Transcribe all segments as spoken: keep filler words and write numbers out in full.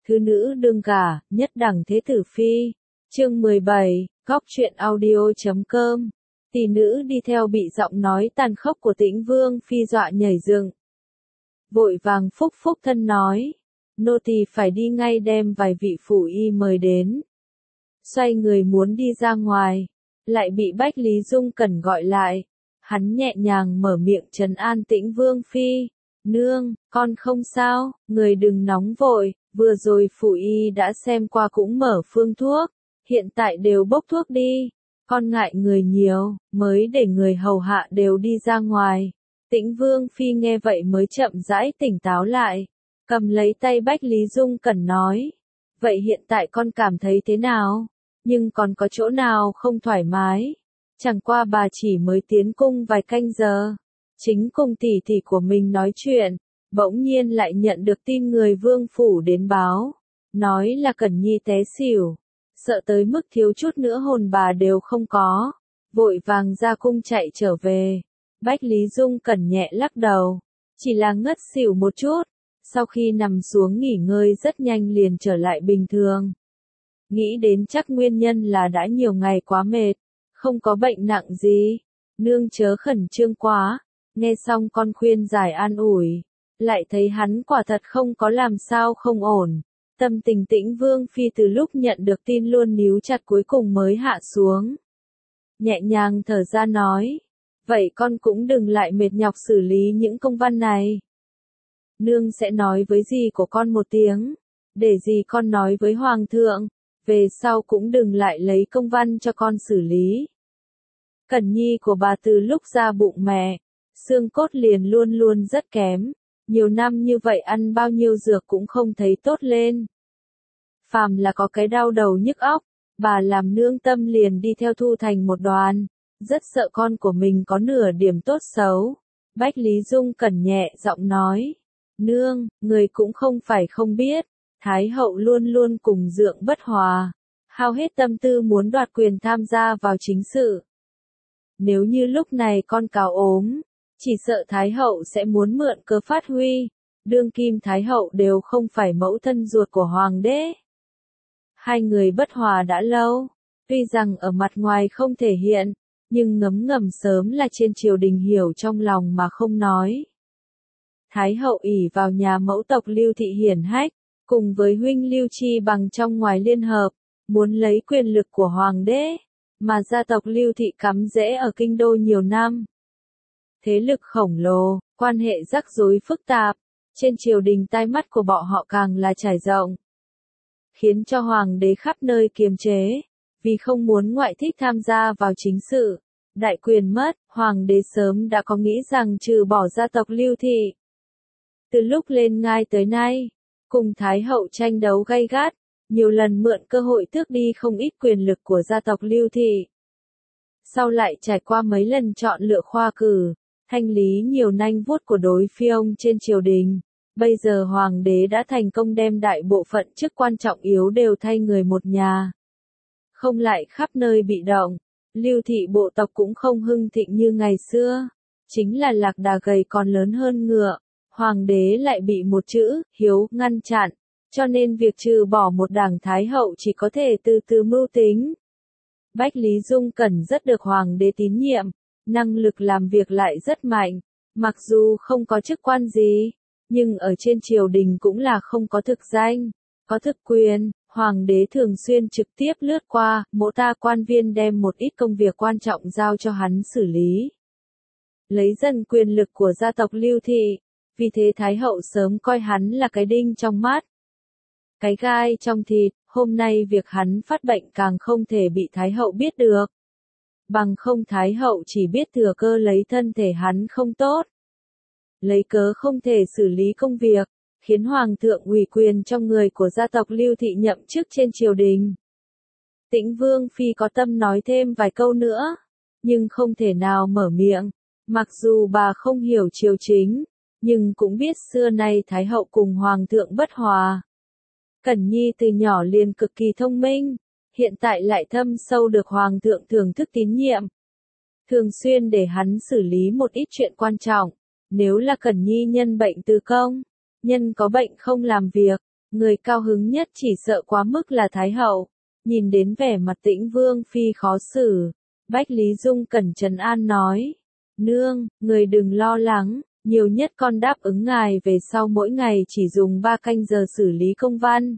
thứ nữ đương gả, nhất đẳng thế tử phi. Chương mười bảy, góc truyện audio chấm com. Tỷ nữ đi theo bị giọng nói tàn khốc của Tĩnh Vương phi dọa nhảy dựng. Vội vàng phúc phúc thân nói, nô tỳ phải đi ngay đem vài vị phủ y mời đến. Xoay người muốn đi ra ngoài, lại bị Bách Lý Dung Cẩn gọi lại. Hắn nhẹ nhàng mở miệng trấn an Tĩnh Vương phi, nương, con không sao, người đừng nóng vội, vừa rồi phủ y đã xem qua cũng mở phương thuốc, hiện tại đều bốc thuốc đi, con ngại người nhiều, mới để người hầu hạ đều đi ra ngoài. Tĩnh Vương phi nghe vậy mới chậm rãi tỉnh táo lại, cầm lấy tay Bách Lý Dung Cẩn nói, vậy hiện tại con cảm thấy thế nào, nhưng còn có chỗ nào không thoải mái? Chẳng qua bà chỉ mới tiến cung vài canh giờ, chính cùng tỷ tỷ của mình nói chuyện, bỗng nhiên lại nhận được tin người vương phủ đến báo, nói là Cẩn Nhi té xỉu, sợ tới mức thiếu chút nữa hồn bà đều không có, vội vàng ra cung chạy trở về. Bách Lý Dung Cẩn nhẹ lắc đầu, chỉ là ngất xỉu một chút, sau khi nằm xuống nghỉ ngơi rất nhanh liền trở lại bình thường. Nghĩ đến chắc nguyên nhân là đã nhiều ngày quá mệt, không có bệnh nặng gì, nương chớ khẩn trương quá, nghe xong con khuyên giải an ủi, lại thấy hắn quả thật không có làm sao không ổn, tâm tình Tĩnh Vương phi từ lúc nhận được tin luôn níu chặt cuối cùng mới hạ xuống. Nhẹ nhàng thở ra nói, vậy con cũng đừng lại mệt nhọc xử lý những công văn này. Nương sẽ nói với dì của con một tiếng, để dì con nói với Hoàng thượng, về sau cũng đừng lại lấy công văn cho con xử lý. Cẩn Nhi của bà từ lúc ra bụng mẹ, xương cốt liền luôn luôn rất kém, nhiều năm như vậy ăn bao nhiêu dược cũng không thấy tốt lên. Phàm là có cái đau đầu nhức óc, bà làm nương tâm liền đi theo thu thành một đoàn, rất sợ con của mình có nửa điểm tốt xấu. Bách Lý Dung Cẩn nhẹ giọng nói, nương, người cũng không phải không biết, Thái hậu luôn luôn cùng Dượng bất hòa, hao hết tâm tư muốn đoạt quyền tham gia vào chính sự. Nếu như lúc này con cáo ốm, chỉ sợ Thái hậu sẽ muốn mượn cơ phát huy, đương kim Thái hậu đều không phải mẫu thân ruột của Hoàng đế. Hai người bất hòa đã lâu, tuy rằng ở mặt ngoài không thể hiện, nhưng ngấm ngầm sớm là trên triều đình hiểu trong lòng mà không nói. Thái hậu ỷ vào nhà mẫu tộc Lưu Thị hiển hách, cùng với huynh Lưu Chi Bằng trong ngoài liên hợp, muốn lấy quyền lực của Hoàng đế, mà gia tộc Lưu Thị cắm rễ ở kinh đô nhiều năm. Thế lực khổng lồ, quan hệ rắc rối phức tạp, trên triều đình tai mắt của bọn họ càng là trải rộng, khiến cho Hoàng đế khắp nơi kiềm chế, vì không muốn ngoại thích tham gia vào chính sự. Đại quyền mất, Hoàng đế sớm đã có nghĩ rằng trừ bỏ gia tộc Lưu Thị. Từ lúc lên ngai tới nay, cùng Thái hậu tranh đấu gay gắt, nhiều lần mượn cơ hội tước đi không ít quyền lực của gia tộc Lưu Thị. Sau lại trải qua mấy lần chọn lựa khoa cử, thanh lý nhiều nanh vuốt của đối phương trên triều đình, bây giờ Hoàng đế đã thành công đem đại bộ phận chức quan trọng yếu đều thay người một nhà. Không lại khắp nơi bị động, Lưu Thị bộ tộc cũng không hưng thịnh như ngày xưa, chính là lạc đà gầy còn lớn hơn ngựa. Hoàng đế lại bị một chữ, hiếu, ngăn chặn, cho nên việc trừ bỏ một đảng Thái hậu chỉ có thể từ từ mưu tính. Bách Lý Dung Cẩn rất được Hoàng đế tín nhiệm, năng lực làm việc lại rất mạnh, mặc dù không có chức quan gì, nhưng ở trên triều đình cũng là không có thực danh, có thực quyền. Hoàng đế thường xuyên trực tiếp lướt qua, mộ ta quan viên đem một ít công việc quan trọng giao cho hắn xử lý. Lấy dần quyền lực của gia tộc Lưu Thị, vì thế Thái hậu sớm coi hắn là cái đinh trong mắt, cái gai trong thịt. Hôm nay việc hắn phát bệnh càng không thể bị Thái hậu biết được. Bằng không Thái hậu chỉ biết thừa cơ lấy thân thể hắn không tốt, lấy cớ không thể xử lý công việc, khiến Hoàng thượng ủy quyền trong người của gia tộc Lưu Thị nhậm chức trên triều đình. Tĩnh Vương phi có tâm nói thêm vài câu nữa, nhưng không thể nào mở miệng, mặc dù bà không hiểu triều chính, nhưng cũng biết xưa nay Thái hậu cùng Hoàng thượng bất hòa. Cẩn Nhi từ nhỏ liền cực kỳ thông minh, hiện tại lại thâm sâu được Hoàng thượng thưởng thức tín nhiệm. Thường xuyên để hắn xử lý một ít chuyện quan trọng, nếu là Cẩn Nhi nhân bệnh từ công, nhân có bệnh không làm việc, Người cao hứng nhất chỉ sợ quá mức là Thái hậu. Nhìn đến vẻ mặt Tĩnh Vương Phi khó xử, Bách Lý Dung Cẩn trấn an nói. Nương, người đừng lo lắng, nhiều nhất con đáp ứng ngài về sau mỗi ngày chỉ dùng ba canh giờ xử lý công văn.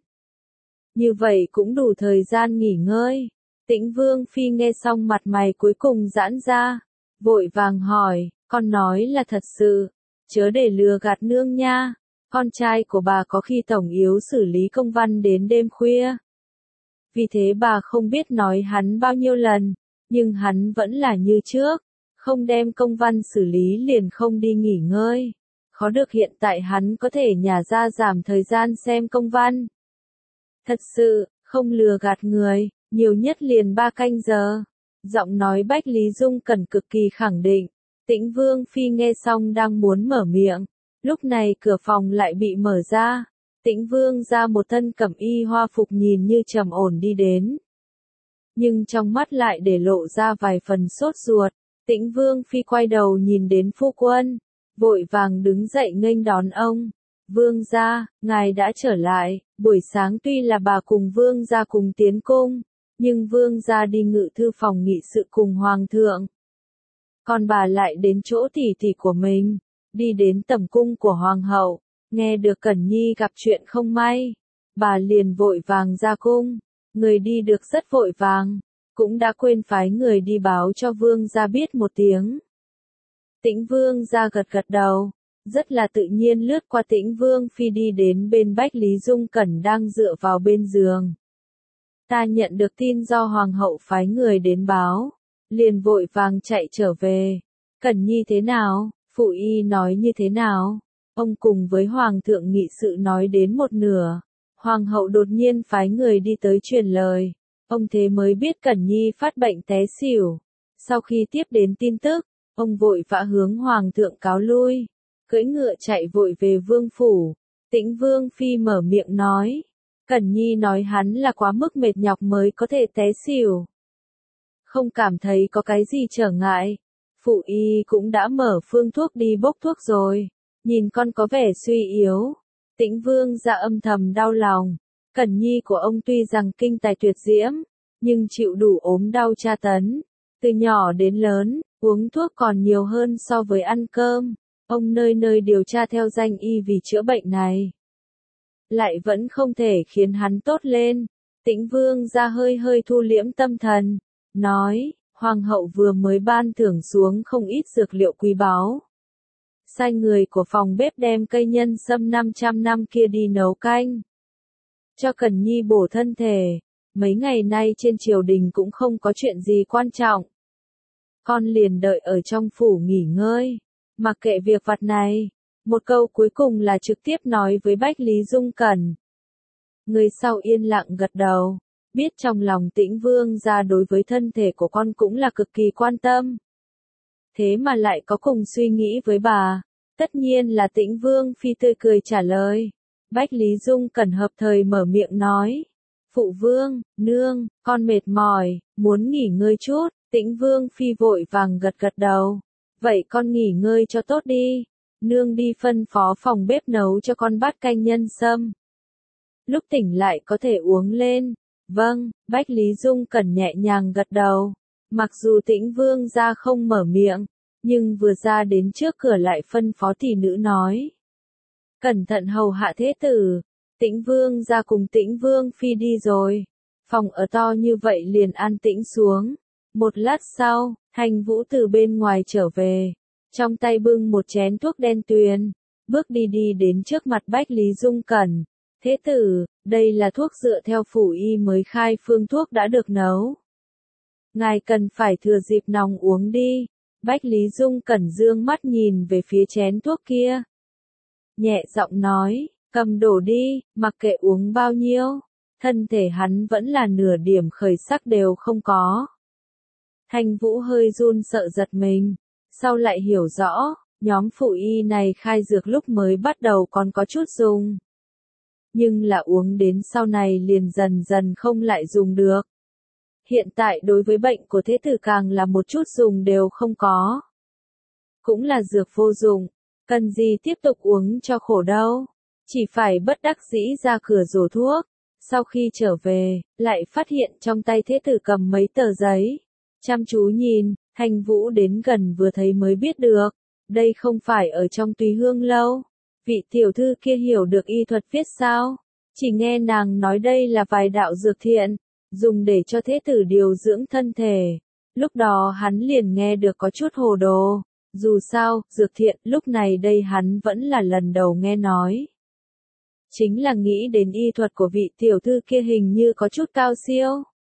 Như vậy cũng đủ thời gian nghỉ ngơi. Tĩnh Vương Phi nghe xong mặt mày cuối cùng giãn ra, vội vàng hỏi, con nói là thật sự, chớ để lừa gạt nương nha. Con trai của bà có khi tổng yếu xử lý công văn đến đêm khuya. Vì thế bà không biết nói hắn bao nhiêu lần, nhưng hắn vẫn là như trước, không đem công văn xử lý liền không đi nghỉ ngơi. Khó được hiện tại hắn có thể nhả ra giảm thời gian xem công văn. Thật sự, không lừa gạt người, nhiều nhất liền ba canh giờ. Giọng nói Bách Lý Dung Cẩn cực kỳ khẳng định. Tĩnh Vương Phi nghe xong đang muốn mở miệng. Lúc này cửa phòng lại bị mở ra. Tĩnh Vương ra một thân cẩm y hoa phục nhìn như trầm ổn đi đến. Nhưng trong mắt lại để lộ ra vài phần sốt ruột. Tĩnh Vương Phi quay đầu nhìn đến phu quân. Vội vàng đứng dậy nghênh đón ông. Vương gia, ngài đã trở lại. Buổi sáng tuy là bà cùng Vương gia cùng tiến cung. Nhưng Vương gia đi ngự thư phòng nghị sự cùng Hoàng thượng. Còn bà lại đến chỗ tỷ tỷ của mình. Đi đến tẩm cung của Hoàng hậu. Nghe được Cẩn Nhi gặp chuyện không may. Bà liền vội vàng ra cung. Người đi được rất vội vàng. Cũng đã quên phái người đi báo cho Vương gia biết một tiếng. Tĩnh Vương gia gật gật đầu. Rất là tự nhiên lướt qua Tĩnh Vương Phi đi đến bên Bách Lý Dung Cẩn đang dựa vào bên giường. Ta nhận được tin do Hoàng hậu phái người đến báo. Liền vội vàng chạy trở về. Cẩn Nhi thế nào? Phụ y nói như thế nào? Ông cùng với Hoàng thượng nghị sự nói đến một nửa. Hoàng hậu đột nhiên phái người đi tới truyền lời. Ông thế mới biết Cẩn Nhi phát bệnh té xỉu. Sau khi tiếp đến tin tức, ông vội vã hướng Hoàng thượng cáo lui. Cưỡi ngựa chạy vội về vương phủ. Tĩnh Vương Phi mở miệng nói. Cẩn Nhi nói hắn là quá mức mệt nhọc mới có thể té xỉu. Không cảm thấy có cái gì trở ngại. Phụ y cũng đã mở phương thuốc đi bốc thuốc rồi. Nhìn con có vẻ suy yếu. Tĩnh Vương ra âm thầm đau lòng. Cẩn Nhi của ông tuy rằng kinh tài tuyệt diễm, nhưng chịu đủ ốm đau tra tấn. Từ nhỏ đến lớn, uống thuốc còn nhiều hơn so với ăn cơm. Ông nơi nơi điều tra theo danh y vì chữa bệnh này. Lại vẫn không thể khiến hắn tốt lên. Tĩnh Vương ra hơi hơi thu liễm tâm thần. Nói, Hoàng hậu vừa mới ban thưởng xuống không ít dược liệu quý báu. Sai người của phòng bếp đem cây nhân sâm năm trăm năm kia đi nấu canh. Cho Cẩn Nhi bổ thân thể. Mấy ngày nay trên triều đình cũng không có chuyện gì quan trọng. Con liền đợi ở trong phủ nghỉ ngơi. Mặc kệ việc vặt này. Một câu cuối cùng là trực tiếp nói với Bách Lý Dung Cẩn. Người sau yên lặng gật đầu. Biết trong lòng Tĩnh Vương ra đối với thân thể của con cũng là cực kỳ quan tâm. Thế mà lại có cùng suy nghĩ với bà. Tất nhiên là Tĩnh Vương Phi tươi cười trả lời. Bách Lý Dung Cẩn hợp thời mở miệng nói. Phụ vương, nương, con mệt mỏi, muốn nghỉ ngơi chút. Tĩnh Vương Phi vội vàng gật gật đầu. Vậy con nghỉ ngơi cho tốt đi. Nương đi phân phó phòng bếp nấu cho con bát canh nhân sâm. Lúc tỉnh lại có thể uống lên. Vâng, Bách Lý Dung Cẩn nhẹ nhàng gật đầu. Mặc dù Tĩnh Vương ra không mở miệng, nhưng vừa ra đến trước cửa lại phân phó tỷ nữ nói. Cẩn thận hầu hạ thế tử. Tĩnh Vương ra cùng Tĩnh Vương Phi đi rồi. Phòng ở to như vậy liền an tĩnh xuống. Một lát sau, Hành Vũ từ bên ngoài trở về. Trong tay bưng một chén thuốc đen tuyền. Bước đi đi đến trước mặt Bách Lý Dung Cẩn. Thế tử, đây là thuốc dựa theo phủ y mới khai phương thuốc đã được nấu. Ngài cần phải thừa dịp nóng uống đi. Bách Lý Dung Cẩn dương mắt nhìn về phía chén thuốc kia. Nhẹ giọng nói, cầm đổ đi, mặc kệ uống bao nhiêu. Thân thể hắn vẫn là nửa điểm khởi sắc đều không có. Hành Vũ hơi run sợ giật mình. Sau lại hiểu rõ, nhóm phụ y này khai dược lúc mới bắt đầu còn có chút dùng. Nhưng là uống đến sau này liền dần dần không lại dùng được. Hiện tại đối với bệnh của thế tử càng là một chút dùng đều không có. Cũng là dược vô dụng, cần gì tiếp tục uống cho khổ đâu. chỉ phải bất đắc dĩ ra cửa rổ thuốc. Sau khi trở về, lại phát hiện trong tay thế tử cầm mấy tờ giấy. Chăm chú nhìn, Thanh Vũ đến gần vừa thấy mới biết được. Đây không phải ở trong Tùy Hương lâu. Vị tiểu thư kia hiểu được y thuật viết sao? Chỉ nghe nàng nói đây là vài đạo dược thiện, dùng để cho thế tử điều dưỡng thân thể. Lúc đó hắn liền nghe được có chút hồ đồ. Dù sao, dược thiện lúc này đây hắn vẫn là lần đầu nghe nói. Chính là nghĩ đến y thuật của vị tiểu thư kia hình như có chút cao siêu.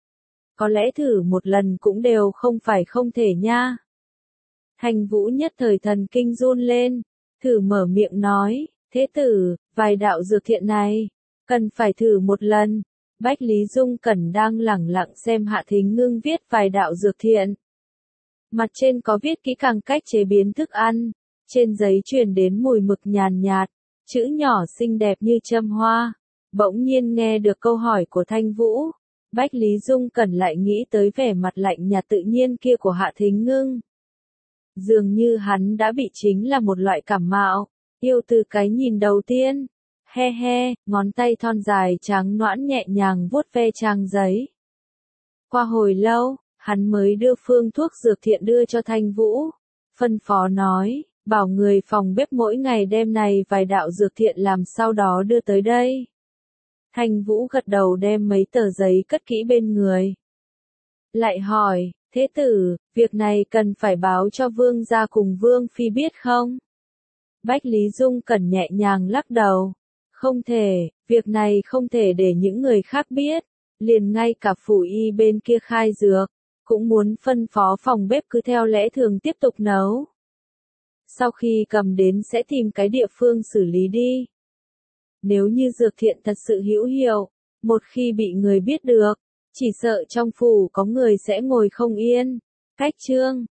Có lẽ thử một lần cũng đều không phải không thể nha. Thanh Vũ nhất thời thần kinh run lên, thử mở miệng nói, thế tử, vài đạo dược thiện này, cần phải thử một lần. Bách Lý Dung Cẩn đang lẳng lặng xem Hạ Thính Ngưng viết vài đạo dược thiện. Mặt trên có viết kỹ càng cách chế biến thức ăn, trên giấy truyền đến mùi mực nhàn nhạt, chữ nhỏ xinh đẹp như châm hoa. Bỗng nhiên nghe được câu hỏi của Thanh Vũ, Bách Lý Dung Cẩn lại nghĩ tới vẻ mặt lạnh nhạt tự nhiên kia của Hạ Thính Ngưng. Dường như hắn đã bị chính là một loại cảm mạo, yêu từ cái nhìn đầu tiên. He he, ngón tay thon dài trắng nõn nhẹ nhàng vuốt ve trang giấy. Qua hồi lâu, hắn mới đưa phương thuốc dược thiện đưa cho Thanh Vũ. Phân phó nói, bảo người phòng bếp mỗi ngày đem này vài đạo dược thiện làm sau đó đưa tới đây. Thanh Vũ gật đầu đem mấy tờ giấy cất kỹ bên người. Lại hỏi, thế tử, việc này cần phải báo cho vương gia cùng vương phi biết không? Bách Lý Dung Cẩn nhẹ nhàng lắc đầu. Không thể, việc này không thể để những người khác biết. Liền ngay cả phủ y bên kia khai dược, cũng muốn phân phó phòng bếp cứ theo lẽ thường tiếp tục nấu. Sau khi cầm đến sẽ tìm cái địa phương xử lý đi. Nếu như dược thiện thật sự hữu hiệu, một khi bị người biết được, chỉ sợ trong phủ có người sẽ ngồi không yên. Cách chương